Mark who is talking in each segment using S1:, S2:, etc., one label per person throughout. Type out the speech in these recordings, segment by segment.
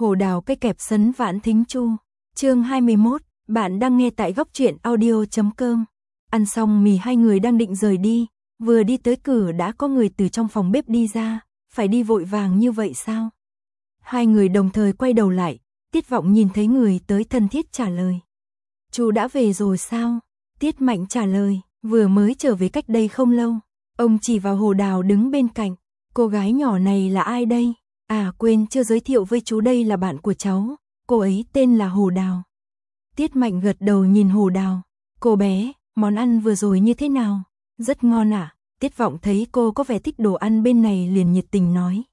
S1: Hồ đào cây kẹp sấn vãn thính chu. Chương 21, bạn đang nghe tại góc truyện audio.com. Ăn xong mì hai người đang định rời đi, vừa đi tới cửa đã có người từ trong phòng bếp đi ra, phải đi vội vàng như vậy sao? Hai người đồng thời quay đầu lại, Tiết Vọng nhìn thấy người tới thân thiết trả lời. Chú đã về rồi sao? Tiết Mạnh trả lời, vừa mới trở về cách đây không lâu. Ông chỉ vào Hồ Đào đứng bên cạnh, cô gái nhỏ này là ai đây? À quên chưa giới thiệu với chú, đây là bạn của cháu, cô ấy tên là Hồ Đào. Tiết Mạnh gật đầu nhìn Hồ Đào, cô bé, món ăn vừa rồi như thế nào? Rất ngon ạ. Tiết Vọng thấy cô có vẻ thích đồ ăn bên này liền nhiệt tình nói.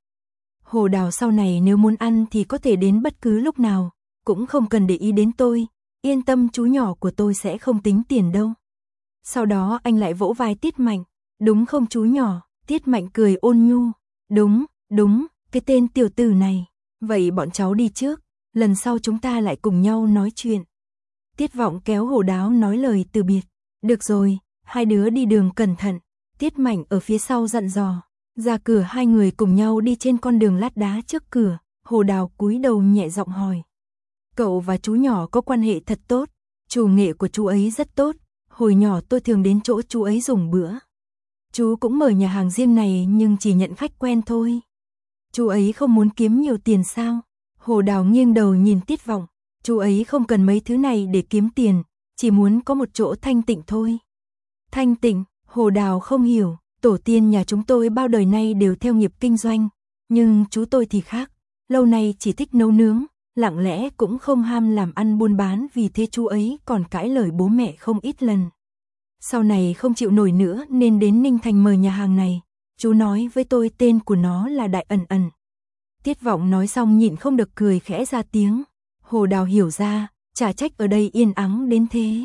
S1: Hồ Đào sau này nếu muốn ăn thì có thể đến bất cứ lúc nào, cũng không cần để ý đến tôi, yên tâm chú nhỏ của tôi sẽ không tính tiền đâu. Sau đó anh lại vỗ vai Tiết Mạnh, đúng không chú nhỏ? Tiết Mạnh cười ôn nhu, đúng, cái tên tiểu tử này, vậy bọn cháu đi trước, lần sau chúng ta lại cùng nhau nói chuyện. Tiết Vọng kéo Hồ Đào nói lời từ biệt, được rồi, hai đứa đi đường cẩn thận. Tiết Mạnh ở phía sau dặn dò. Ra cửa hai người cùng nhau đi trên con đường lát đá trước cửa, Hồ Đào cúi đầu nhẹ giọng hỏi. Cậu và chú nhỏ có quan hệ thật tốt, chủ nghệ của chú ấy rất tốt, hồi nhỏ tôi thường đến chỗ chú ấy dùng bữa. Chú cũng mở nhà hàng riêng này nhưng chỉ nhận khách quen thôi. Chú ấy không muốn kiếm nhiều tiền sao? Hồ Đào nghiêng đầu nhìn Tiết Vọng, chú ấy không cần mấy thứ này để kiếm tiền, chỉ muốn có một chỗ thanh tịnh thôi. Thanh tịnh, Hồ Đào không hiểu. Tổ tiên nhà chúng tôi bao đời nay đều theo nghiệp kinh doanh, nhưng chú tôi thì khác, lâu nay chỉ thích nấu nướng, lặng lẽ cũng không ham làm ăn buôn bán, vì thế chú ấy còn cãi lời bố mẹ không ít lần. Sau này không chịu nổi nữa nên đến Ninh Thành mở nhà hàng này, chú nói với tôi tên của nó là Đại Ẩn Ẩn. Tiết Vọng nói xong nhịn không được cười khẽ ra tiếng. Hồ Đào hiểu ra, chả trách ở đây yên ắng đến thế.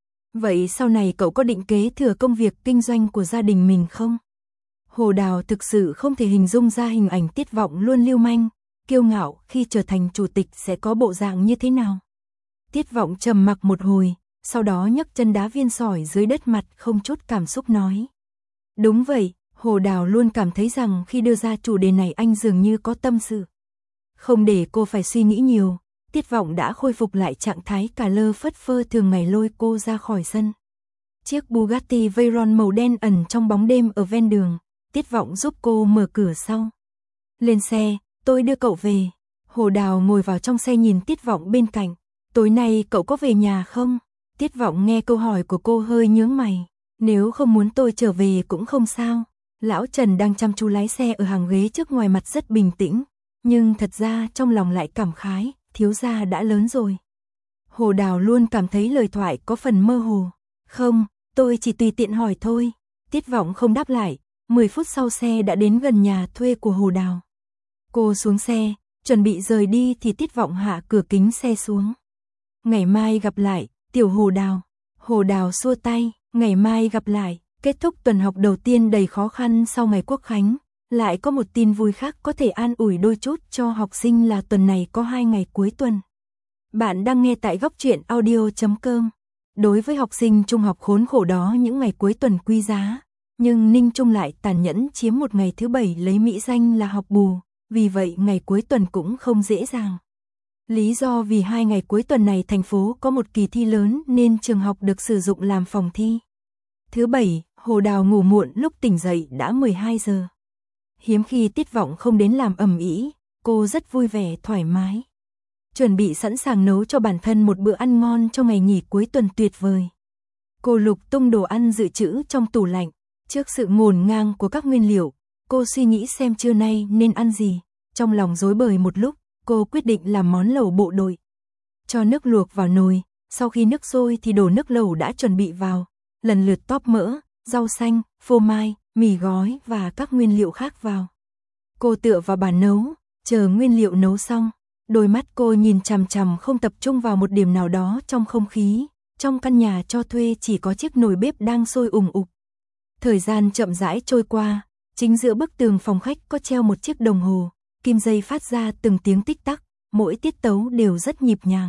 S1: Vậy sau này cậu có định kế thừa công việc kinh doanh của gia đình mình không? Hồ Đào thực sự không thể hình dung ra hình ảnh Tiết Vọng luôn lưu manh, kiêu ngạo khi trở thành chủ tịch sẽ có bộ dạng như thế nào. Tiết Vọng trầm mặc một hồi, sau đó nhấc chân đá viên sỏi dưới đất mặt không chút cảm xúc nói. Đúng vậy, Hồ Đào luôn cảm thấy rằng khi đưa ra chủ đề này anh dường như có tâm sự. Không để cô phải suy nghĩ nhiều. Tiết Vọng đã khôi phục lại trạng thái cả lơ phất phơ thường ngày lôi cô ra khỏi sân. Chiếc Bugatti Veyron màu đen ẩn trong bóng đêm ở ven đường, Tiết Vọng giúp cô mở cửa sau. Lên xe, tôi đưa cậu về. Hồ Đào ngồi vào trong xe nhìn Tiết Vọng bên cạnh. Tối nay cậu có về nhà không? Tiết Vọng nghe câu hỏi của cô hơi nhướng mày. Nếu không muốn tôi trở về cũng không sao. Lão Trần đang chăm chú lái xe ở hàng ghế trước, ngoài mặt rất bình tĩnh, nhưng thật ra trong lòng lại cảm khái. Thiếu gia đã lớn rồi. Hồ Đào luôn cảm thấy lời thoại có phần mơ hồ. Không, tôi chỉ tùy tiện hỏi thôi. Tiết Vọng không đáp lại. 10 phút sau xe đã đến gần nhà thuê của Hồ Đào. Cô xuống xe, chuẩn bị rời đi thì Tiết Vọng hạ cửa kính xe xuống. Ngày mai gặp lại, tiểu Hồ Đào. Hồ Đào xua tay, ngày mai gặp lại. Kết thúc tuần học đầu tiên đầy khó khăn sau ngày Quốc khánh. Lại có một tin vui khác có thể an ủi đôi chút cho học sinh là tuần này có 2 ngày cuối tuần. Bạn đang nghe tại góc truyện audio.com. Đối với học sinh trung học khốn khổ đó những ngày cuối tuần quý giá, nhưng Ninh Trung lại tàn nhẫn chiếm một ngày thứ Bảy lấy mỹ danh là học bù, vì vậy ngày cuối tuần cũng không dễ dàng. Lý do vì 2 ngày cuối tuần này thành phố có một kỳ thi lớn nên trường học được sử dụng làm phòng thi. Thứ Bảy, Hồ Đào ngủ muộn, lúc tỉnh dậy đã 12 giờ. Hiếm khi Tiết Vọng không đến làm ầm ĩ, cô rất vui vẻ thoải mái. Chuẩn bị sẵn sàng nấu cho bản thân một bữa ăn ngon cho ngày nghỉ cuối tuần tuyệt vời. Cô lục tung đồ ăn dự trữ trong tủ lạnh, trước sự ngổn ngang của các nguyên liệu, cô suy nghĩ xem trưa nay nên ăn gì. Trong lòng rối bời một lúc, cô quyết định làm món lẩu bộ đội. Cho nước luộc vào nồi, sau khi nước sôi thì đổ nước lẩu đã chuẩn bị vào, lần lượt tóp mỡ, rau xanh, phô mai, mì gói và các nguyên liệu khác vào. Cô tựa vào bàn nấu, chờ nguyên liệu nấu xong, đôi mắt cô nhìn chằm chằm không tập trung vào một điểm nào đó trong không khí. Trong căn nhà cho thuê chỉ có chiếc nồi bếp đang sôi ùng ục. Thời gian chậm rãi trôi qua, chính giữa bức tường phòng khách có treo một chiếc đồng hồ, kim dây phát ra từng tiếng tích tắc, mỗi tiết tấu đều rất nhịp nhàng.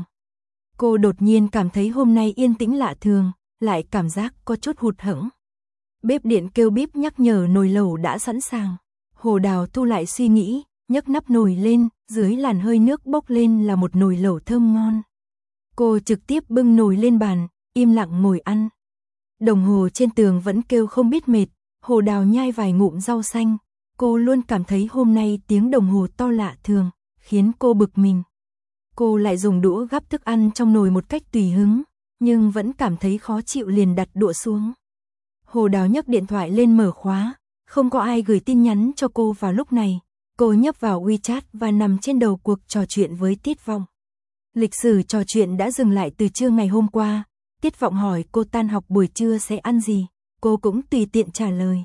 S1: Cô đột nhiên cảm thấy hôm nay yên tĩnh lạ thường, lại cảm giác có chút hụt hẫng. Bếp điện kêu bíp nhắc nhở nồi lẩu đã sẵn sàng. Hồ Đào thu lại suy nghĩ, nhấc nắp nồi lên, dưới làn hơi nước bốc lên là một nồi lẩu thơm ngon. Cô trực tiếp bưng nồi lên bàn, im lặng ngồi ăn. Đồng hồ trên tường vẫn kêu không biết mệt, Hồ Đào nhai vài ngụm rau xanh, cô luôn cảm thấy hôm nay tiếng đồng hồ to lạ thường, khiến cô bực mình. Cô lại dùng đũa gắp thức ăn trong nồi một cách tùy hứng, nhưng vẫn cảm thấy khó chịu liền đặt đũa xuống. Hồ Đào nhấc điện thoại lên mở khóa, không có ai gửi tin nhắn cho cô vào lúc này. Cô nhấp vào WeChat và nằm trên đầu cuộc trò chuyện với Tiết Vọng. Lịch sử trò chuyện đã dừng lại từ trưa ngày hôm qua. Tiết Vọng hỏi cô tan học buổi trưa sẽ ăn gì, cô cũng tùy tiện trả lời.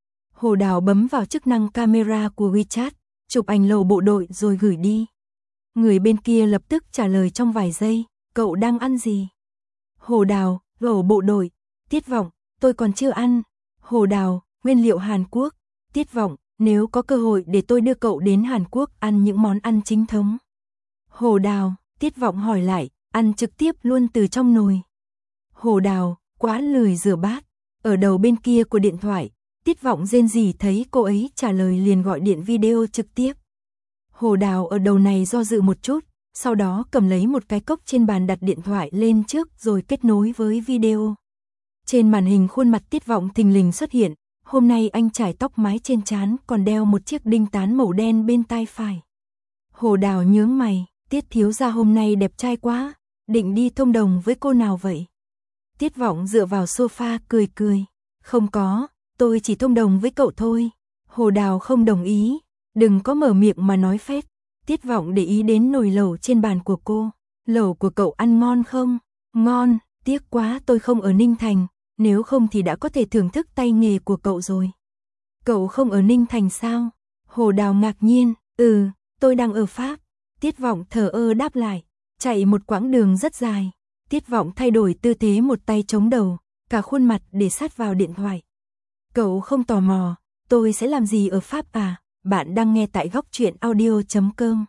S1: Hồ Đào bấm vào chức năng camera của WeChat, chụp ảnh lẩu bộ đội rồi gửi đi. Người bên kia lập tức trả lời trong vài giây, cậu đang ăn gì? Hồ Đào, lẩu bộ đội. Tiết Vọng, tôi còn chưa ăn. Hồ Đào, nguyên liệu Hàn Quốc. Tiết Vọng, nếu có cơ hội để tôi đưa cậu đến Hàn Quốc ăn những món ăn chính thống. Hồ Đào, Tiết Vọng hỏi lại, ăn trực tiếp luôn từ trong nồi. Hồ Đào, quá lười rửa bát. Ở đầu bên kia của điện thoại, Tiết Vọng rên rỉ thấy cô ấy trả lời liền gọi điện video trực tiếp. Hồ Đào ở đầu này do dự một chút, sau đó cầm lấy một cái cốc trên bàn đặt điện thoại lên trước rồi kết nối với video. Trên màn hình khuôn mặt Tiết Vọng thình lình xuất hiện, hôm nay anh chải tóc mái trên trán còn đeo một chiếc đinh tán màu đen bên tai phải. Hồ Đào nhướng mày, Tiết thiếu gia hôm nay đẹp trai quá, định đi thông đồng với cô nào vậy? Tiết Vọng dựa vào sofa cười cười, không có, tôi chỉ thông đồng với cậu thôi. Hồ Đào không đồng ý, đừng có mở miệng mà nói phét. Tiết Vọng để ý đến nồi lẩu trên bàn của cô, lẩu của cậu ăn ngon không? Ngon, tiếc quá tôi không ở Ninh Thành, nếu không thì đã có thể thưởng thức tay nghề của cậu rồi. Cậu không ở Ninh Thành sao? Hồ Đào ngạc nhiên, tôi đang ở Pháp. Tiết Vọng thờ ơ đáp lại, chạy một quãng đường rất dài. Tiết Vọng thay đổi tư thế một tay chống đầu, cả khuôn mặt để sát vào điện thoại. Cậu không tò mò, tôi sẽ làm gì ở Pháp à? Bạn đang nghe tại Góc Truyện Audio.com.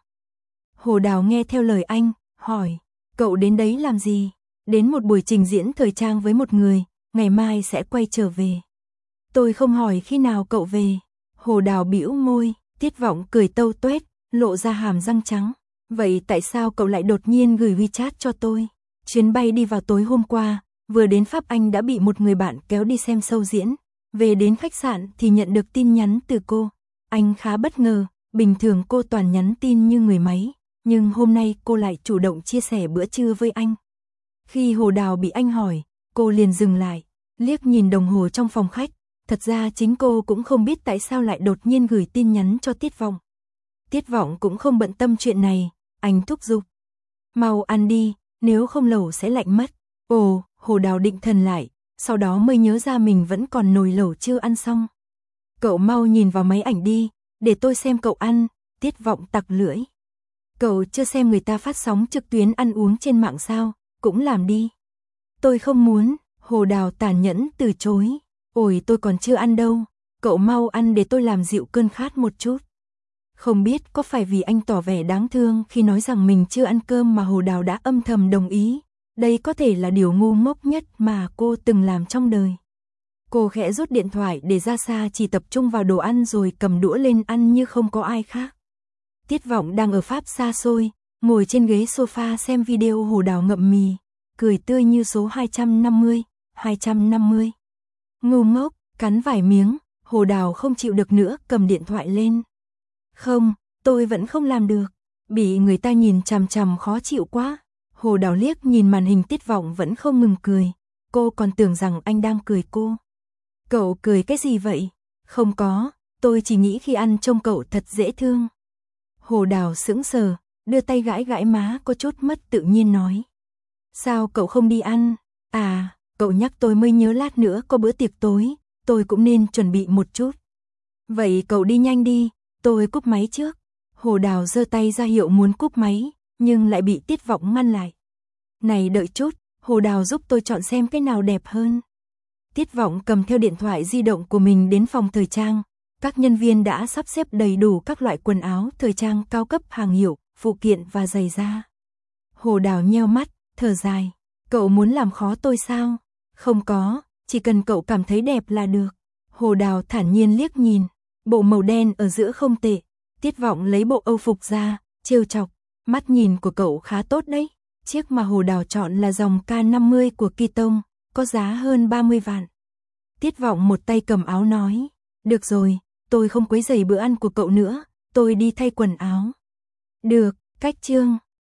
S1: Hồ Đào nghe theo lời anh, hỏi, cậu đến đấy làm gì? Đến một buổi trình diễn thời trang với một người, ngày mai sẽ quay trở về. Tôi không hỏi khi nào cậu về. Hồ Đào bĩu môi, Tiết Vọng cười tâu tuét, lộ ra hàm răng trắng. Vậy tại sao cậu lại đột nhiên gửi WeChat cho tôi? Chuyến bay đi vào tối hôm qua, vừa đến Pháp anh đã bị một người bạn kéo đi xem show diễn. Về đến khách sạn thì nhận được tin nhắn từ cô. Anh khá bất ngờ, bình thường cô toàn nhắn tin như người máy, nhưng hôm nay cô lại chủ động chia sẻ bữa trưa với anh. Khi Hồ Đào bị anh hỏi, cô liền dừng lại, liếc nhìn đồng hồ trong phòng khách. Thật ra chính cô cũng không biết tại sao lại đột nhiên gửi tin nhắn cho Tiết Vọng. Tiết Vọng cũng không bận tâm chuyện này, anh thúc giục. Mau ăn đi, nếu không lẩu sẽ lạnh mất. Ồ, Hồ Đào định thần lại, sau đó mới nhớ ra mình vẫn còn nồi lẩu chưa ăn xong. Cậu mau nhìn vào máy ảnh đi, để tôi xem cậu ăn. Tiết Vọng tặc lưỡi. Cậu chưa xem người ta phát sóng trực tuyến ăn uống trên mạng sao, cũng làm đi. Tôi không muốn, Hồ Đào tàn nhẫn từ chối. Ôi tôi còn chưa ăn đâu, cậu mau ăn để tôi làm dịu cơn khát một chút. Không biết có phải vì anh tỏ vẻ đáng thương khi nói rằng mình chưa ăn cơm mà Hồ Đào đã âm thầm đồng ý. Đây có thể là điều ngu ngốc nhất mà cô từng làm trong đời. Cô khẽ rút điện thoại để ra xa chỉ tập trung vào đồ ăn rồi cầm đũa lên ăn như không có ai khác. Tiết Vọng đang ở Pháp xa xôi, ngồi trên ghế sofa xem video Hồ Đào ngậm mì, cười tươi như số 250. Ngu ngốc, cắn vài miếng, Hồ Đào không chịu được nữa cầm điện thoại lên. Không, tôi vẫn không làm được, bị người ta nhìn chằm chằm khó chịu quá. Hồ Đào liếc nhìn màn hình Tiết Vọng vẫn không ngừng cười, cô còn tưởng rằng anh đang cười cô. Cậu cười cái gì vậy? Không có, tôi chỉ nghĩ khi ăn trông cậu thật dễ thương. Hồ Đào sững sờ, đưa tay gãi gãi má có chút mất tự nhiên nói. Sao cậu không đi ăn? À, cậu nhắc tôi mới nhớ lát nữa có bữa tiệc tối, tôi cũng nên chuẩn bị một chút. Vậy cậu đi nhanh đi, tôi cúp máy trước. Hồ Đào giơ tay ra hiệu muốn cúp máy, nhưng lại bị Tiết Vọng ngăn lại. Này đợi chút, Hồ Đào giúp tôi chọn xem cái nào đẹp hơn. Tiết Vọng cầm theo điện thoại di động của mình đến phòng thời trang. Các nhân viên đã sắp xếp đầy đủ các loại quần áo thời trang cao cấp hàng hiệu, phụ kiện và giày da. Hồ Đào nheo mắt, thở dài. Cậu muốn làm khó tôi sao? Không có, chỉ cần cậu cảm thấy đẹp là được. Hồ Đào thản nhiên liếc nhìn. Bộ màu đen ở giữa không tệ, Tiết Vọng lấy bộ Âu phục ra, trêu chọc, mắt nhìn của cậu khá tốt đấy. Chiếc mà Hồ Đào chọn là dòng K50 của Kitong, có giá hơn 30 vạn. Tiết Vọng một tay cầm áo nói, được rồi, tôi không quấy rầy bữa ăn của cậu nữa, tôi đi thay quần áo. Được, Cách Trương.